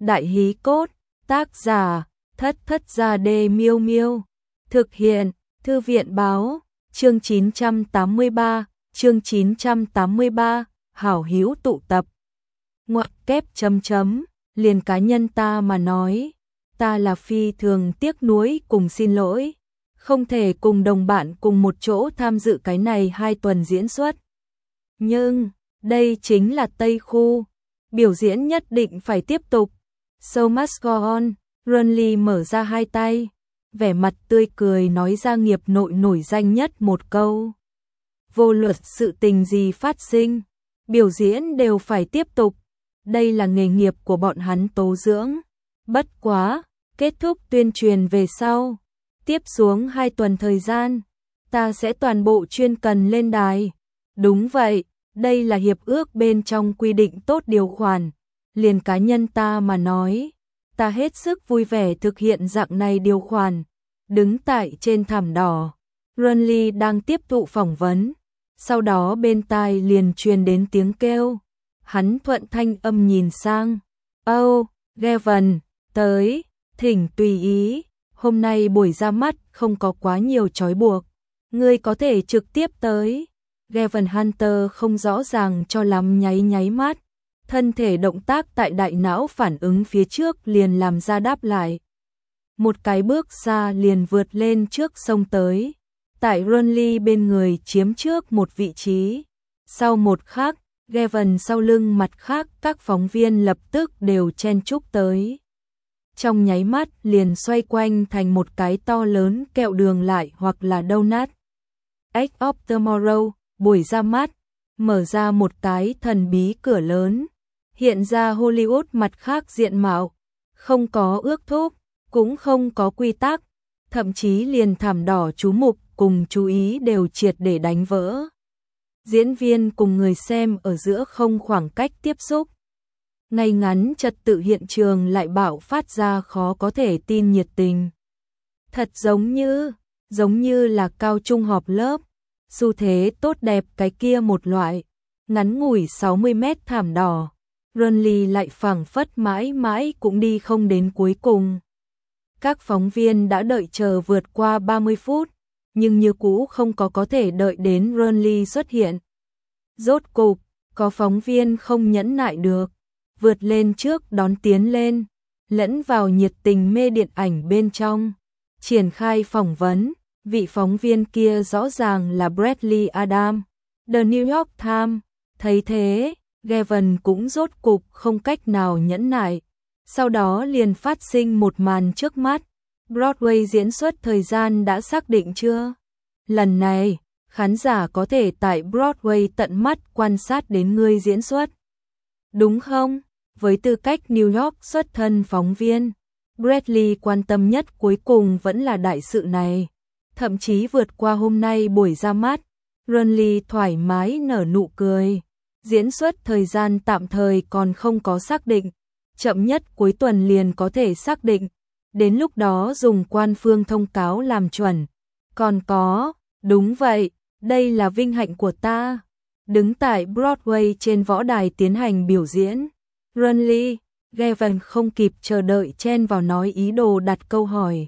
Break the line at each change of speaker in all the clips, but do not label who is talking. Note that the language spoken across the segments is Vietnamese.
Đại hí cốt, tác giả, Thất Thất Gia Đê Miêu Miêu. Thực hiện, Thư viện báo, chương 983, chương 983, hảo hữu tụ tập. Ngoặc kép chấm chấm, liền cá nhân ta mà nói, ta là phi thường tiếc nuối cùng xin lỗi, không thể cùng đồng bạn cùng một chỗ tham dự cái này 2 tuần diễn xuất. Nhưng, đây chính là Tây Khu, biểu diễn nhất định phải tiếp tục. So must go on. Runley mở ra 2 tay, vẻ mặt tươi cười nói ra nghiệp nội nổi danh nhất một câu. Vô luận sự tình gì phát sinh, biểu diễn đều phải tiếp tục. Đây là nghề nghiệp của bọn hắn tố dưỡng. Bất quá, kết thúc tuyên truyền về sau. Tiếp xuống 2 tuần thời gian, ta sẽ toàn bộ chuyên cần lên đài. Đúng vậy, đây là hiệp ước bên trong quy định tốt điều khoản. Liền cá nhân ta mà nói, ta hết sức vui vẻ thực hiện dạng này điều khoản. Đứng tại trên thảm đỏ, Runley đang tiếp thụ phỏng vấn. Sau đó bên tai liền truyền đến tiếng kêu. Hắn thuận thanh âm nhìn sang. Oh, Gavin, tới, thỉnh tùy ý. Hôm nay buổi ra mắt không có quá nhiều trói buộc. Ngươi có thể trực tiếp tới. Gavin Hunter không rõ ràng cho lắm nháy nháy mắt. Thân thể động tác tại đại não phản ứng phía trước liền làm ra đáp lại. Một cái bước xa liền vượt lên trước sông tới. Tại Runley bên người chiếm trước một vị trí. Sau một khắc, Gavin sau lưng mặt khác các phóng viên lập tức đều chen chúc tới. Trong nháy mắt liền xoay quanh thành một cái to lớn kẹo đường lại hoặc là donut. Edge of Tomorrow, buổi ra mắt, mở ra một cái thần bí cửa lớn. Hiện ra Hollywood mặt khác diện mạo, không có ước thúc, cũng không có quy tắc, thậm chí liền thảm đỏ chú mục cùng chú ý đều triệt để đánh vỡ. Diễn viên cùng người xem ở giữa không khoảng cách tiếp xúc. Ngay ngắn trật tự hiện trường lại bạo phát ra khó có thể tin nhiệt tình. Thật giống như là cao trung họp lớp, xu thế tốt đẹp cái kia một loại, ngắn ngủi 60 mét thảm đỏ. Runley lại phảng phất mãi mãi cũng đi không đến cuối cùng. Các phóng viên đã đợi chờ vượt qua 30 phút, nhưng như cũ không có thể đợi đến Runley xuất hiện. Rốt cục, có phóng viên không nhẫn nại được, vượt lên trước đón tiến lên, lẫn vào nhiệt tình mê điện ảnh bên trong, triển khai phỏng vấn. Vị phóng viên kia rõ ràng là Bradley Adam, The New York Times. Thấy thế, Gavin cũng rốt cục không cách nào nhẫn nại. Sau đó liền phát sinh một màn trước mắt. Broadway diễn xuất thời gian đã xác định chưa? Lần này, khán giả có thể tại Broadway tận mắt quan sát đến ngươi diễn xuất. Đúng không? Với tư cách New York xuất thân phóng viên, Bradley quan tâm nhất cuối cùng vẫn là đại sự này. Thậm chí vượt qua hôm nay buổi ra mắt, Runley thoải mái nở nụ cười. Diễn xuất thời gian tạm thời còn không có xác định, chậm nhất cuối tuần liền có thể xác định, đến lúc đó dùng quan phương thông cáo làm chuẩn. Còn có, đúng vậy, đây là vinh hạnh của ta. Đứng tại Broadway trên võ đài tiến hành biểu diễn, Runley, Gavin không kịp chờ đợi chen vào nói ý đồ đặt câu hỏi.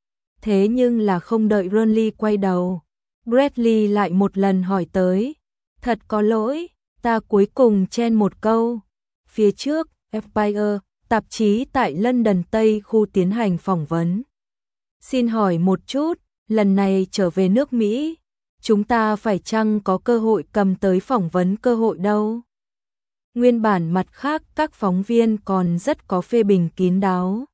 Thế nhưng là không đợi Runley quay đầu, Bradley lại một lần hỏi tới. Thật có lỗi, ta cuối cùng chen một câu. Phía trước, Empire, tạp chí tại London Tây khu tiến hành phỏng vấn. Xin hỏi một chút, lần này trở về nước Mỹ, chúng ta phải chăng có cơ hội cầm tới phỏng vấn cơ hội đâu? Nguyên bản mặt khác các phóng viên còn rất có phê bình kín đáo.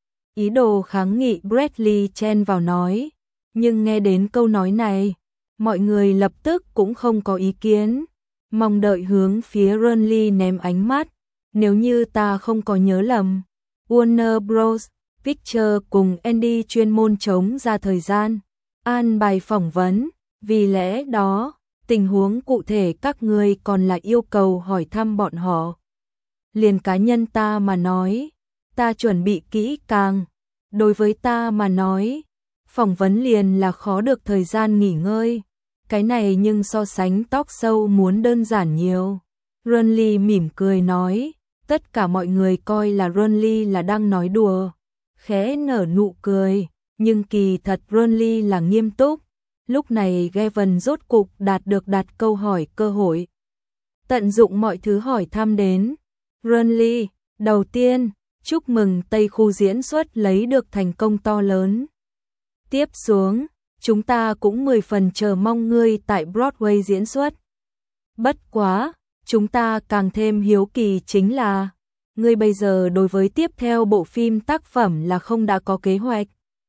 Ý đồ kháng nghị Bradley chen vào nói, nhưng nghe đến câu nói này, mọi người lập tức cũng không có ý kiến, mong đợi hướng phía Runley ném ánh mắt. Nếu như ta không có nhớ lầm, Warner Bros. Pictures cùng Andy chuyên môn chống ra thời gian, an bài phỏng vấn, vì lẽ đó, tình huống cụ thể các ngươi còn lại yêu cầu hỏi thăm bọn họ. Liền cá nhân ta mà nói, ta chuẩn bị kỹ càng. Đối với ta mà nói, phỏng vấn liền là khó được thời gian nghỉ ngơi. Cái này nhưng so sánh talk show muốn đơn giản nhiều. Runley mỉm cười nói, Tất cả mọi người coi là Ronly là đang nói đùa, khẽ nở nụ cười, nhưng kỳ thật Ronly là nghiêm túc. Lúc này Gavin rốt cục đặt câu hỏi cơ hội. Tận dụng mọi thứ hỏi thăm đến. Ronly, đầu tiên, chúc mừng Tây khu diễn xuất lấy được thành công to lớn. Tiếp xuống, chúng ta cũng 10 phần chờ mong ngươi tại Broadway diễn xuất. Bất quá, chúng ta càng thêm hiếu kỳ chính là, ngươi bây giờ đối với tiếp theo bộ phim tác phẩm là không đã có kế hoạch.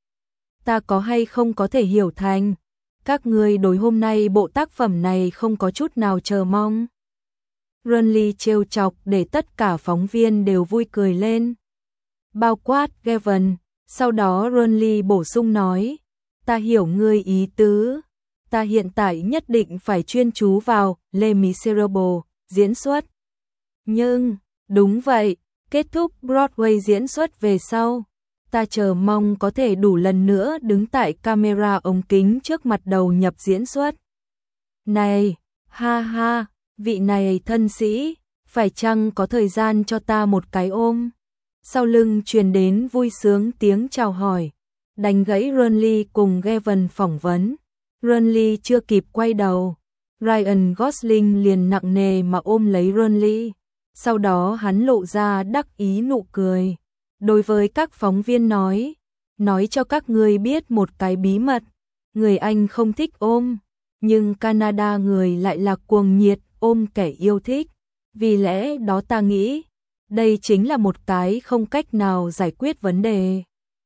Ta có hay không có thể hiểu thành, các ngươi đối hôm nay bộ tác phẩm này không có chút nào chờ mong. Ronly trêu chọc để tất cả phóng viên đều vui cười lên. Bao quát Gavin, sau đó Ronly bổ sung nói, ta hiểu ngươi ý tứ, ta hiện tại nhất định phải chuyên chú vào Les Miserables diễn xuất. Nhưng, đúng vậy, kết thúc Broadway diễn xuất về sau, ta chờ mong có thể đủ lần nữa đứng tại camera ống kính trước mặt đầu nhập diễn xuất. Này, ha ha, vị này thân sĩ, phải chăng có thời gian cho ta một cái ôm? Sau lưng truyền đến vui sướng tiếng chào hỏi, đánh gãy Ronly cùng Gavin phỏng vấn. Ronly chưa kịp quay đầu, Ryan Gosling liền nặng nề mà ôm lấy Ronly. Sau đó hắn lộ ra đắc ý nụ cười. Đối với các phóng viên nói cho các ngươi biết một cái bí mật, người Anh không thích ôm, nhưng Canada người lại là cuồng nhiệt ôm kẻ yêu thích. Vì lẽ đó ta nghĩ, đây chính là một cái không cách nào giải quyết vấn đề.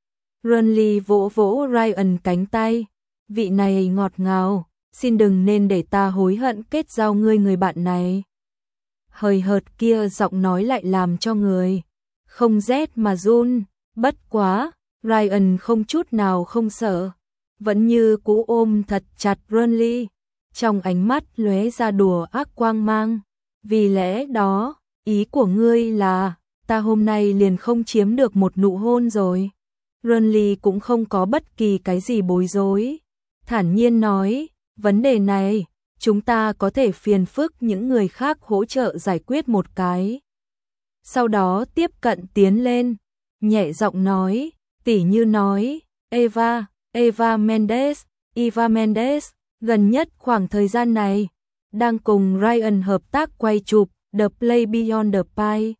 Ronly vỗ vỗ Ryan cánh tay, vị này ngọt ngào, xin đừng nên để ta hối hận kết giao ngươi người bạn này. Hời hợt kia giọng nói lại làm cho người không rét mà run. Bất quá, Ryan không chút nào không sợ, vẫn như cũ ôm thật chặt Ronly, trong ánh mắt lóe ra đùa ác quang mang. Vì lẽ đó, ý của ngươi là, ta hôm nay liền không chiếm được một nụ hôn rồi. Ronly cũng không có bất kỳ cái gì bối rối, thản nhiên nói, vấn đề này, chúng ta có thể phiền phức những người khác hỗ trợ giải quyết một cái. Sau đó tiếp cận tiến lên, nhẹ giọng nói, tỉ như nói, Eva Mendes, gần nhất khoảng thời gian này, đang cùng Ryan hợp tác quay chụp The Play Beyond the Pie.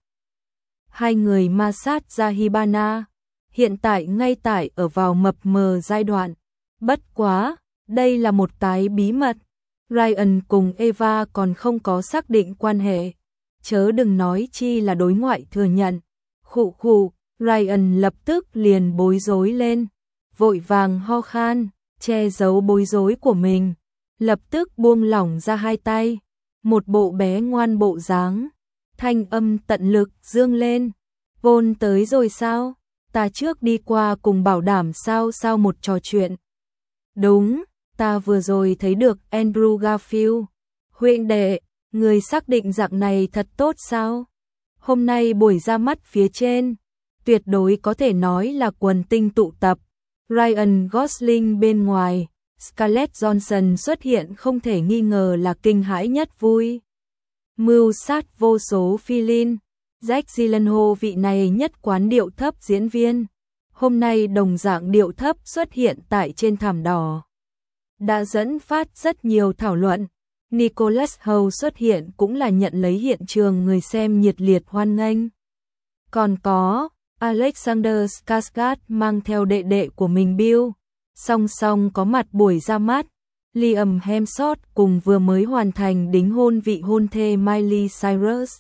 Hai người ma sát ra Hibana, hiện tại ngay tại ở vào mập mờ giai đoạn. Bất quá, đây là một cái bí mật. Ryan cùng Eva còn không có xác định quan hệ, chớ đừng nói chi là đối ngoại thừa nhận. Khụ khụ, Ryan lập tức liền bối rối lên, vội vàng ho khan, che giấu bối rối của mình, lập tức buông lỏng ra hai tay, một bộ bé ngoan bộ dáng, thanh âm tận lực dương lên, vôn tới rồi sao? Ta trước đi qua cùng bảo đảm sao một trò chuyện. Đúng, ta vừa rồi thấy được Andrew Garfield. Huynh đệ, người xác định dạng này thật tốt sao? Hôm nay buổi ra mắt phía trên, tuyệt đối có thể nói là quần tinh tụ tập. Ryan Gosling bên ngoài, Scarlett Johansson xuất hiện không thể nghi ngờ là kinh hãi nhất vui. Mưu sát vô số Philin, Jake Gyllenhaal vị này nhất quán điệu thấp diễn viên, hôm nay đồng dạng điệu thấp xuất hiện tại trên thảm đỏ, đã dẫn phát rất nhiều thảo luận. Nicholas Hoult xuất hiện cũng là nhận lấy hiện trường người xem nhiệt liệt hoan nghênh. Còn có Alexander Skarsgård mang theo đệ đệ của mình Bill, song song có mặt buổi ra mắt. Liam Hemsworth cùng vừa mới hoàn thành đính hôn vị hôn thê Miley Cyrus.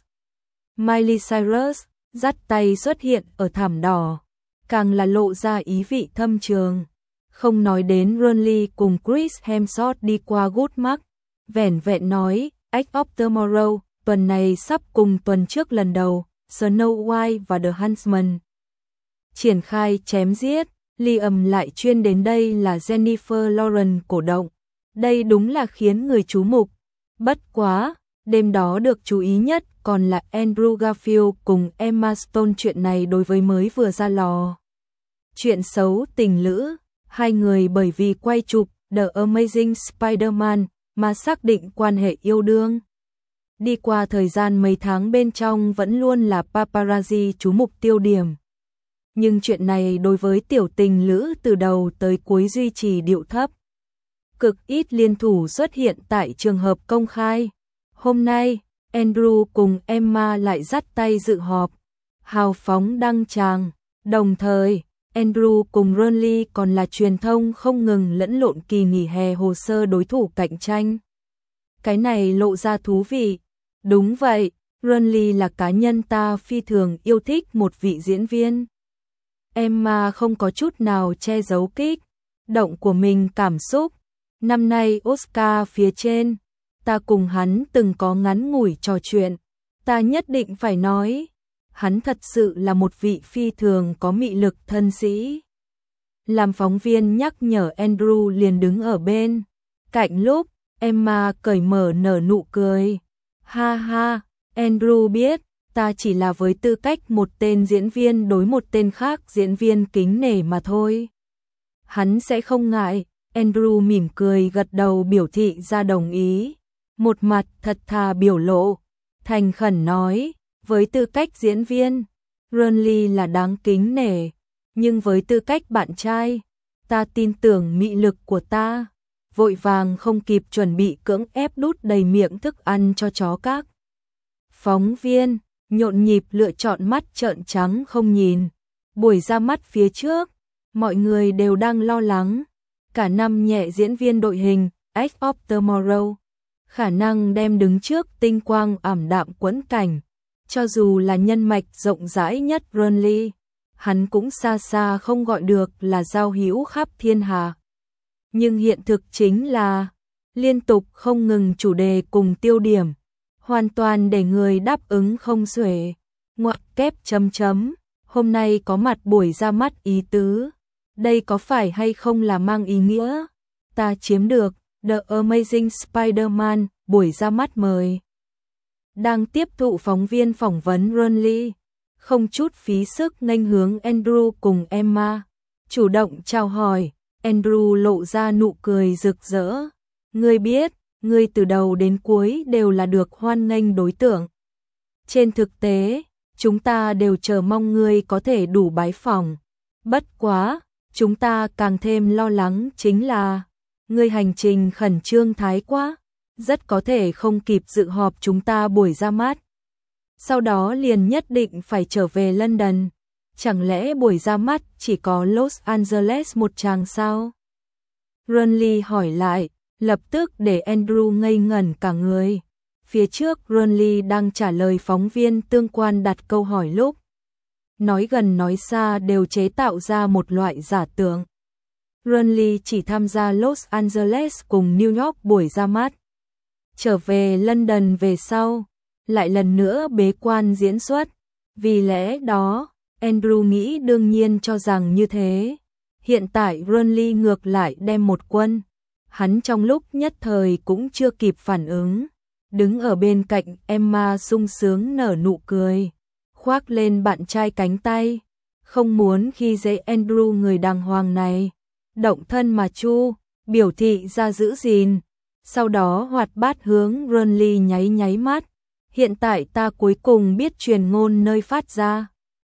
Miley Cyrus dắt tay xuất hiện ở thảm đỏ, càng là lộ ra ý vị thâm trường. Không nói đến Ronly cùng Chris Hemsworth đi qua Goodmark, vẻn vẹn nói, Edge of Tomorrow, tuần này sắp cùng tuần trước lần đầu, Snow White và The Huntsman triển khai chém giết. Liam lại chuyên đến đây là Jennifer Lawrence cổ động. Đây đúng là khiến người chú mục. Bất quá, đêm đó được chú ý nhất còn là Andrew Garfield cùng Emma Stone, chuyện này đối với mới vừa ra lò. Chuyện xấu tình lữ, hai người bởi vì quay chụp The Amazing Spider-Man mà xác định quan hệ yêu đương. Đi qua thời gian mấy tháng bên trong vẫn luôn là paparazzi chú mục tiêu điểm. Nhưng chuyện này đối với tiểu tình lữ từ đầu tới cuối duy trì điệu thấp. Cực ít liên thủ xuất hiện tại trường hợp công khai. Hôm nay, Andrew cùng Emma lại dắt tay dự họp, hào phóng đăng tràng. Đồng thời, Andrew cùng Ronly còn là truyền thông không ngừng lẫn lộn kỳ nghỉ hè hồ sơ đối thủ cạnh tranh. Cái này lộ ra thú vị. Đúng vậy, Ronly là cá nhân ta phi thường yêu thích một vị diễn viên. Emma không có chút nào che giấu kích động của mình cảm xúc. Năm nay Oscar phía trên, ta cùng hắn từng có ngắn ngủi trò chuyện. Ta nhất định phải nói, hắn thật sự là một vị phi thường có mị lực thân sĩ. Làm phóng viên nhắc nhở Andrew liền đứng ở bên cạnh lúc Emma cởi mở nở nụ cười. Ha ha, Andrew biết, ta chỉ là với tư cách một tên diễn viên đối một tên khác diễn viên kính nể mà thôi. Hắn sẽ không ngại. Andrew mỉm cười gật đầu biểu thị ra đồng ý. Một mặt thật thà biểu lộ, thành khẩn nói, với tư cách diễn viên, Ronly là đáng kính nể, nhưng với tư cách bạn trai, ta tin tưởng mị lực của ta. Vội vàng không kịp chuẩn bị cưỡng ép đút đầy miệng thức ăn cho chó các. Phóng viên, nhộn nhịp lựa chọn mắt trợn trắng không nhìn. Buổi ra mắt phía trước, mọi người đều đang lo lắng. Cả năm nhẹ diễn viên đội hình, Edge of Tomorrow, khả năng đem đứng trước tinh quang ảm đạm quẫn cảnh. Cho dù là nhân mạch rộng rãi nhất Ronly, hắn cũng xa xa không gọi được là giao hữu khắp thiên hà. Nhưng hiện thực chính là, liên tục không ngừng chủ đề cùng tiêu điểm, hoàn toàn để người đáp ứng không xuể. Ngoặc kép chấm chấm, hôm nay có mặt buổi ra mắt ý tứ. Đây có phải hay không là mang ý nghĩa ta chiếm được The Amazing Spider-Man buổi ra mắt mời. Đang tiếp thụ phóng viên phỏng vấn Ronly, không chút phí sức nghênh hướng Andrew cùng Emma, chủ động chào hỏi. Andrew lộ ra nụ cười rực rỡ. Ngươi biết, ngươi từ đầu đến cuối đều là được hoan nghênh đối tượng. Trên thực tế, chúng ta đều chờ mong ngươi có thể đủ bái phỏng. Bất quá, chúng ta càng thêm lo lắng chính là ngươi hành trình khẩn trương thái quá, rất có thể không kịp dự họp chúng ta buổi ra mắt. Sau đó liền nhất định phải trở về London. Chẳng lẽ buổi ra mắt chỉ có Los Angeles một chàng sao? Ronly hỏi lại, lập tức để Andrew ngây ngẩn cả người. Phía trước Ronly đang trả lời phóng viên tương quan đặt câu hỏi lúc nói gần nói xa đều chế tạo ra một loại giả tưởng. Ronly chỉ tham gia Los Angeles cùng New York buổi ra mắt. Trở về London về sau, lại lần nữa bế quan diễn xuất. Vì lẽ đó, Andrew nghĩ đương nhiên cho rằng như thế. Hiện tại Ronly ngược lại đem một quân. Hắn trong lúc nhất thời cũng chưa kịp phản ứng. Đứng ở bên cạnh Emma sung sướng nở nụ cười, khoác lên bạn trai cánh tay. Không muốn khi dễ Andrew người đàng hoàng này. Động thân mà chu, biểu thị ra giữ gìn. Sau đó hoạt bát hướng Ronly nháy nháy mắt. Hiện tại ta cuối cùng biết truyền ngôn nơi phát ra.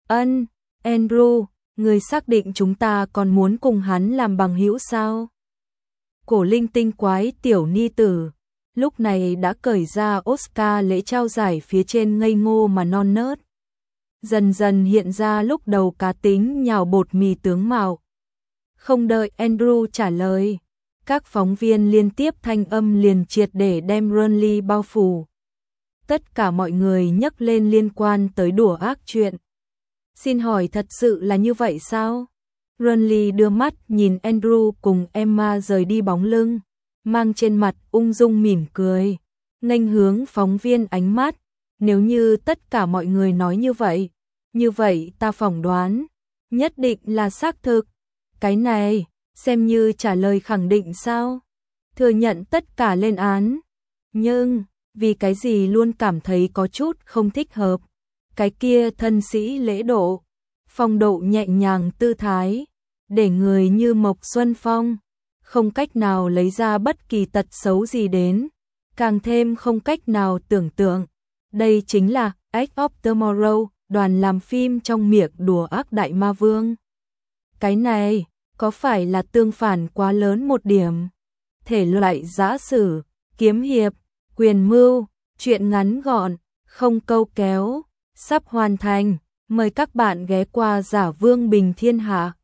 Andrew, người xác định chúng ta còn muốn cùng hắn làm bằng hữu sao? Cổ linh tinh quái tiểu ni tử, lúc này đã cởi ra Oscar lễ trao giải phía trên ngây ngô mà non nớt. Dần dần hiện ra lúc đầu cá tính nhào bột mì tướng mạo. Không đợi Andrew trả lời, các phóng viên liên tiếp thanh âm liền triệt để đem Ronly bao phủ. Tất cả mọi người nhắc lên liên quan tới đùa ác chuyện. Xin hỏi thật sự là như vậy sao? Ronly đưa mắt nhìn Andrew cùng Emma rời đi bóng lưng, mang trên mặt ung dung mỉm cười, nghênh hướng phóng viên ánh mắt. Nếu như tất cả mọi người nói như vậy ta phỏng đoán, nhất định là xác thực. Cái này, xem như trả lời khẳng định sao? Thừa nhận tất cả lên án. Nhưng, vì cái gì luôn cảm thấy có chút không thích hợp. Cái kia thân sĩ lễ độ, phong độ nhẹ nhàng tư thái, để người như Mộc Xuân Phong không cách nào lấy ra bất kỳ tật xấu gì đến. càng thêm không cách nào tưởng tượng. Đây chính là Edge of Tomorrow, đoàn làm phim trong miệng đùa ác đại ma vương. Cái này, có phải là tương phản quá lớn một điểm? Thể loại giã sử, kiếm hiệp, quyền mưu, truyện ngắn gọn, không câu kéo, sắp hoàn thành. Mời các bạn ghé qua Giả Vương Bình Thiên Hạ.